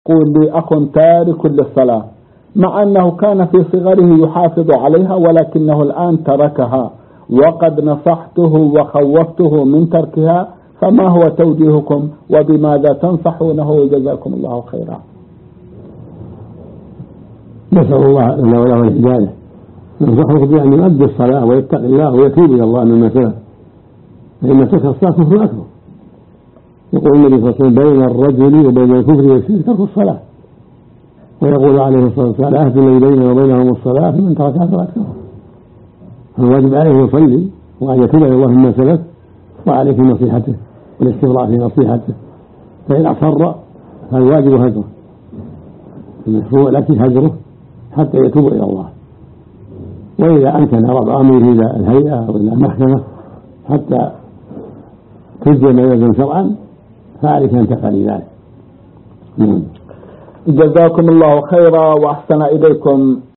يقول لي أخ تارك للصلاة مع أنه كان في صغره يحافظ عليها ولكنه الآن تركها وقد نصحته وخوفته من تركها، فما هو توجيهكم وبماذا تنصحونه؟ جزاكم الله خيرا. نسأل الله لنا وله الهداية. ننصحه بأن يؤدي الصلاة ويتقي الله ويتوب إلى الله مما سلف، فإن ترك الصلاة كفر أكبر. يقول النبي صلى الله عليه وسلم بين الرجل وبين الكفر والشرك ترك الصلاة، ويقول عليه الصلاة والسلام العهد الذي بيننا وبينهم الصلاة فمن تركها فقد كفر. فالواجب عليه يصلي وأن يتوب إلى الله مما سلف، وعليه في نصيحته والاستمرار في نصيحته، فإن أصر فالواجب هجره، المشروع لكن هجره حتى يتوب إلى الله. وإذا أمكن رفع أمره إلى الهيئة أو إلى المحكمة حتى تجزي ما يلزم شرعا فعليك أن تفعل ذلك. جزاكم الله خيرا وأحسن إليكم.